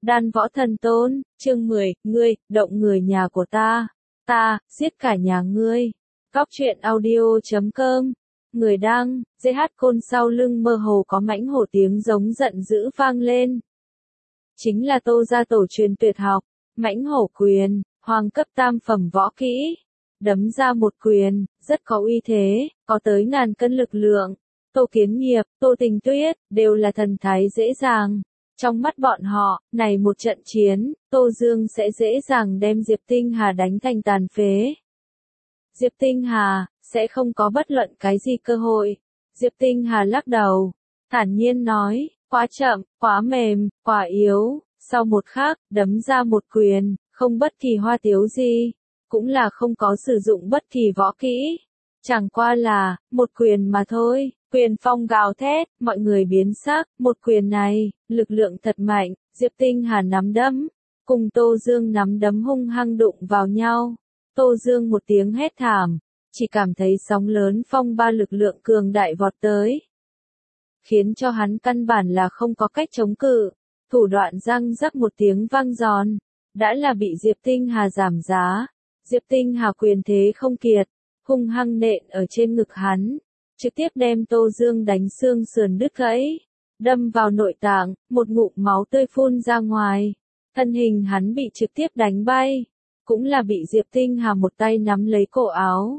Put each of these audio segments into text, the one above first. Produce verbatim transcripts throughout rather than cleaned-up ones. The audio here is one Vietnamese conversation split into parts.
Đan võ thần tôn, chương mười, ngươi, động người nhà của ta, ta, giết cả nhà ngươi. Cóc truyện audio chấm com, người đăng, giê hát côn sau lưng mơ hồ có mãnh hổ tiếng giống giận dữ vang lên. Chính là Tô gia tổ truyền tuyệt học, mãnh hổ quyền, hoàng cấp tam phẩm võ kỹ. Đấm ra một quyền, rất có uy thế, có tới ngàn cân lực lượng. Tô Kiến Nghiệp, Tô Tình Tuyết, đều là thần thái dễ dàng. Trong mắt bọn họ, này một trận chiến, Tô Dương sẽ dễ dàng đem Diệp Tinh Hà đánh thành tàn phế. Diệp Tinh Hà, sẽ không có bất luận cái gì cơ hội. Diệp Tinh Hà lắc đầu, thản nhiên nói, quá chậm, quá mềm, quá yếu. Sau một khắc, đấm ra một quyền, không bất kỳ hoa tiếu gì, cũng là không có sử dụng bất kỳ võ kỹ. Chẳng qua là, một quyền mà thôi. Quyền phong gào thét, mọi người biến sắc, một quyền này, lực lượng thật mạnh, Diệp Tinh Hà nắm đấm, cùng Tô Dương nắm đấm hung hăng đụng vào nhau. Tô Dương một tiếng hét thảm, chỉ cảm thấy sóng lớn phong ba lực lượng cường đại vọt tới. Khiến cho hắn căn bản là không có cách chống cự, thủ đoạn răng rắc một tiếng vang giòn, đã là bị Diệp Tinh Hà giảm giá. Diệp Tinh Hà quyền thế không kiệt, hung hăng nện ở trên ngực hắn. Trực tiếp đem Tô Dương đánh xương sườn đứt gãy, đâm vào nội tạng, một ngụm máu tươi phun ra ngoài. Thân hình hắn bị trực tiếp đánh bay, cũng là bị Diệp Tinh Hà một tay nắm lấy cổ áo.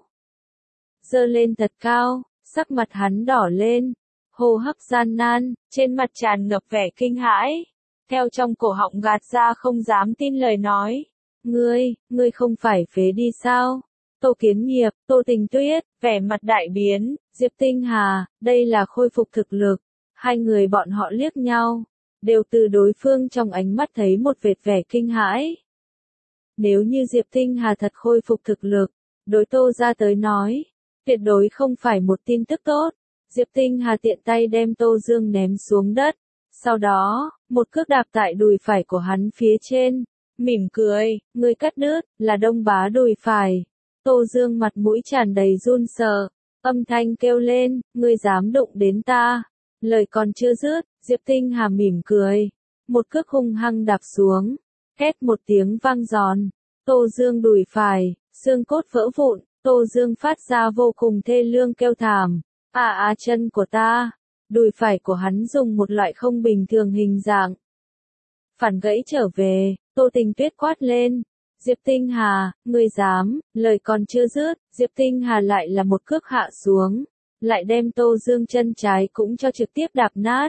Giơ lên thật cao, sắc mặt hắn đỏ lên, hô hấp gian nan, trên mặt tràn ngập vẻ kinh hãi. Theo trong cổ họng gạt ra không dám tin lời nói. Ngươi, ngươi không phải phế đi sao? Tô Kiến Nghiệp, Tô Tình Tuyết, vẻ mặt đại biến, Diệp Tinh Hà, đây là khôi phục thực lực. Hai người bọn họ liếc nhau, đều từ đối phương trong ánh mắt thấy một vệt vẻ kinh hãi. Nếu như Diệp Tinh Hà thật khôi phục thực lực, đối Tô gia tới nói, tuyệt đối không phải một tin tức tốt. Diệp Tinh Hà tiện tay đem Tô Dương ném xuống đất, sau đó, một cước đạp tại đùi phải của hắn phía trên, mỉm cười, ngươi cắt đứt, là Đông Bá đùi phải. Tô Dương mặt mũi tràn đầy run sợ, âm thanh kêu lên, ngươi dám đụng đến ta. Lời còn chưa dứt, Diệp Tinh Hà mỉm cười, một cước hung hăng đạp xuống, két một tiếng vang giòn. Tô Dương đùi phải, xương cốt vỡ vụn, Tô Dương phát ra vô cùng thê lương kêu thảm, à à chân của ta. Đùi phải của hắn dùng một loại không bình thường hình dạng phản gãy trở về. Tô Tình Tuyết quát lên, Diệp Tinh Hà, ngươi dám, lời còn chưa dứt, Diệp Tinh Hà lại là một cước hạ xuống, lại đem Tô Dương chân trái cũng cho trực tiếp đạp nát.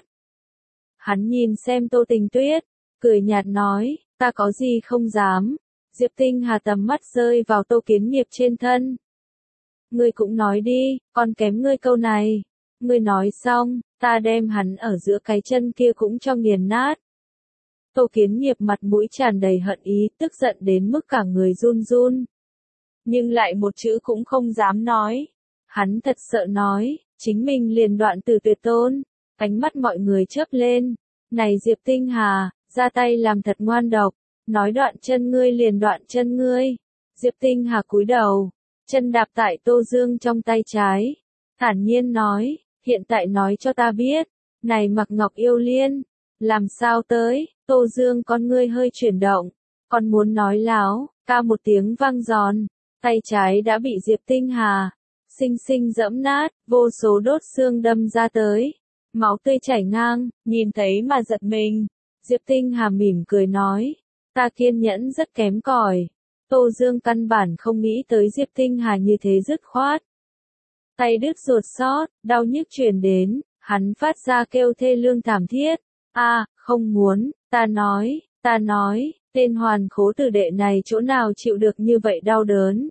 Hắn nhìn xem Tô Tình Tuyết, cười nhạt nói, ta có gì không dám. Diệp Tinh Hà tầm mắt rơi vào Tô Kiến Nghiệp trên thân. Ngươi cũng nói đi, còn kém ngươi câu này. Ngươi nói xong, ta đem hắn ở giữa cái chân kia cũng cho nghiền nát. Tô Kiến Nghiệp mặt mũi tràn đầy hận ý, tức giận đến mức cả người run run. Nhưng lại một chữ cũng không dám nói. Hắn thật sợ nói, chính mình liền đoạn từ tuyệt tôn. Ánh mắt mọi người chớp lên. Này Diệp Tinh Hà, ra tay làm thật ngoan độc. Nói đoạn chân ngươi liền đoạn chân ngươi. Diệp Tinh Hà cúi đầu, chân đạp tại Tô Dương trong tay trái. Thản nhiên nói, hiện tại nói cho ta biết. Này Mặc Ngọc Yêu Liên, làm sao tới? Tô Dương con ngươi hơi chuyển động, còn muốn nói láo, ca một tiếng vang giòn, tay trái đã bị Diệp Tinh Hà xinh xinh dẫm nát, vô số đốt xương đâm ra tới, máu tươi chảy ngang, nhìn thấy mà giật mình. Diệp Tinh Hà mỉm cười nói, ta kiên nhẫn rất kém cỏi. Tô Dương căn bản không nghĩ tới Diệp Tinh Hà như thế dứt khoát. Tay đứt ruột xót, đau nhức truyền đến, hắn phát ra kêu thê lương thảm thiết. A, à, không muốn, ta nói, ta nói, tên hoàn khố tử đệ này chỗ nào chịu được như vậy đau đớn.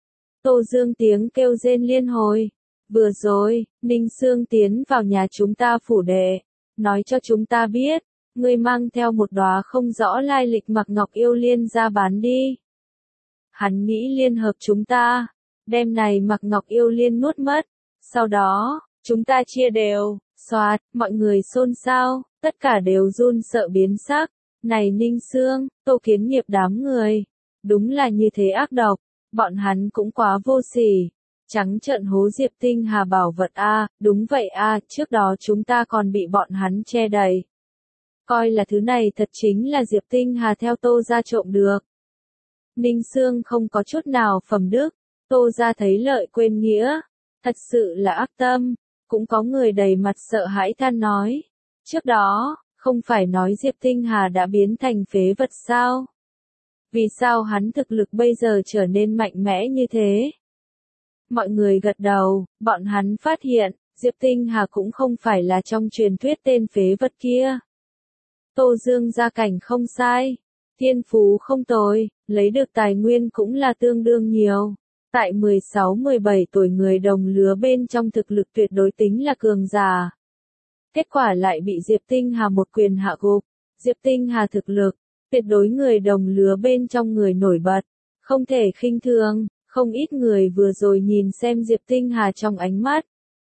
Tô Dương tiếng kêu rên liên hồi. Vừa rồi, Ninh Sương tiến vào nhà chúng ta phủ đệ, nói cho chúng ta biết, ngươi mang theo một đóa không rõ lai lịch Mặc Ngọc Yêu Liên ra bán đi. Hắn nghĩ liên hợp chúng ta, đem này Mặc Ngọc Yêu Liên nuốt mất, sau đó, chúng ta chia đều. Xoạt, mọi người xôn xao, tất cả đều run sợ biến sắc. Này Ninh Sương, Tô Kiến Nghiệp đám người, đúng là như thế ác độc, bọn hắn cũng quá vô sỉ. Trắng trợn hố Diệp Tinh Hà bảo vật a, đúng vậy a, trước đó chúng ta còn bị bọn hắn che đậy. coi là thứ này thật chính là Diệp Tinh Hà theo Tô gia trộm được. Ninh Xương không có chút nào phẩm đức, Tô gia thấy lợi quên nghĩa, thật sự là ác tâm, cũng có người đầy mặt sợ hãi than nói. Trước đó, không phải nói Diệp Tinh Hà đã biến thành phế vật sao? Vì sao hắn thực lực bây giờ trở nên mạnh mẽ như thế? Mọi người gật đầu, bọn hắn phát hiện, Diệp Tinh Hà cũng không phải là trong truyền thuyết tên phế vật kia. Tô Dương gia cảnh không sai, thiên phú không tồi, lấy được tài nguyên cũng là tương đương nhiều. Tại mười sáu mười bảy tuổi người đồng lứa bên trong thực lực tuyệt đối tính là cường giả. Kết quả lại bị Diệp Tinh Hà một quyền hạ gục. Diệp Tinh Hà thực lực, tuyệt đối người đồng lứa bên trong người nổi bật, không thể khinh thường, không ít người vừa rồi nhìn xem Diệp Tinh Hà trong ánh mắt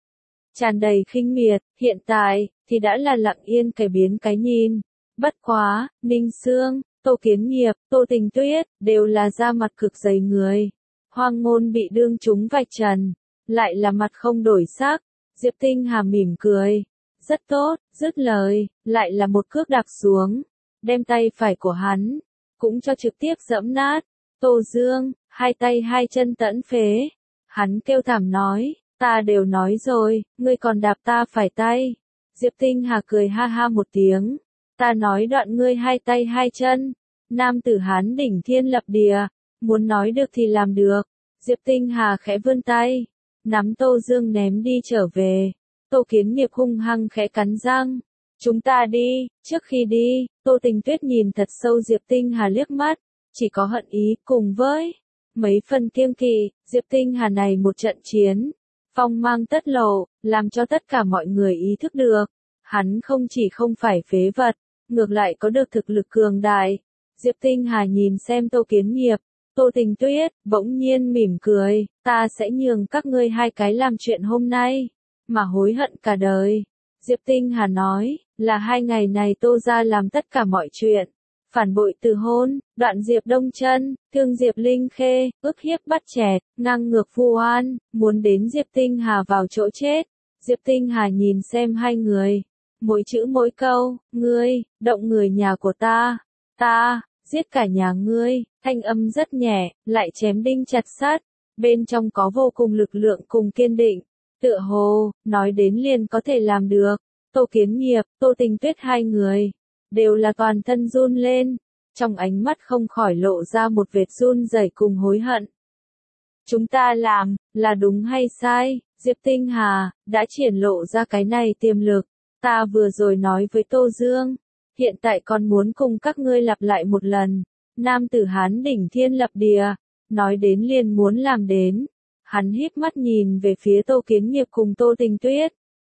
tràn đầy khinh miệt, hiện tại thì đã là lặng yên cái biến cái nhìn. Bất quá, Ninh Xương, Tô Kiến Nghiệp, Tô Tình Tuyết đều là da mặt cực dày người. Hoang Ngôn bị đương chúng vạch trần, lại là mặt không đổi sắc. Diệp Tinh Hà mỉm cười, rất tốt, dứt lời, lại là một cước đạp xuống, đem tay phải của hắn cũng cho trực tiếp giẫm nát. Tô Dương, hai tay hai chân tẫn phế. Hắn kêu thảm nói, ta đều nói rồi, ngươi còn đạp ta phải tay. Diệp Tinh Hà cười ha ha một tiếng, ta nói đoạn ngươi hai tay hai chân. Nam tử Hán đỉnh thiên lập địa, muốn nói được thì làm được. Diệp Tinh Hà khẽ vươn tay, nắm Tô Dương ném đi trở về. Tô Kiến Nghiệp hung hăng khẽ cắn răng. Chúng ta đi, trước khi đi, Tô Tình Tuyết nhìn thật sâu Diệp Tinh Hà liếc mắt, chỉ có hận ý cùng với mấy phần kiêng kỵ. Diệp Tinh Hà này một trận chiến, phong mang tất lộ, làm cho tất cả mọi người ý thức được, hắn không chỉ không phải phế vật, ngược lại có được thực lực cường đại. Diệp Tinh Hà nhìn xem Tô Kiến Nghiệp, Tô Tình Tuyết, bỗng nhiên mỉm cười, ta sẽ nhường các ngươi hai cái làm chuyện hôm nay, mà hối hận cả đời. Diệp Tinh Hà nói, là hai ngày này Tô gia làm tất cả mọi chuyện. Phản bội từ hôn, đoạn Diệp Đông Chân, thương Diệp Linh Khê, ức hiếp bắt chẹt, ngang ngược vu oan, muốn đến Diệp Tinh Hà vào chỗ chết. Diệp Tinh Hà nhìn xem hai người, mỗi chữ mỗi câu, ngươi, động người nhà của ta, ta, giết cả nhà ngươi, thanh âm rất nhẹ, lại chém đinh chặt sắt, bên trong có vô cùng lực lượng cùng kiên định, tựa hồ, nói đến liền có thể làm được. Tô Kiến Nghiệp, Tô Tình Tuyết hai người, đều là toàn thân run lên, trong ánh mắt không khỏi lộ ra một vệt run rẩy cùng hối hận. Chúng ta làm, là đúng hay sai? Diệp Tinh Hà, đã triển lộ ra cái này tiềm lực, ta vừa rồi nói với Tô Dương, hiện tại còn muốn cùng các ngươi lặp lại một lần. Nam tử Hán đỉnh thiên lập địa, nói đến liền muốn làm đến. Hắn híp mắt nhìn về phía Tô Kiến Nghiệp cùng Tô Tình Tuyết.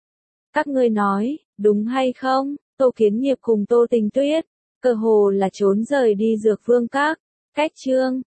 Các ngươi nói, đúng hay không? Tô Kiến Nghiệp cùng Tô Tình Tuyết, cơ hồ là trốn rời đi Dược Vương Các. Cách chương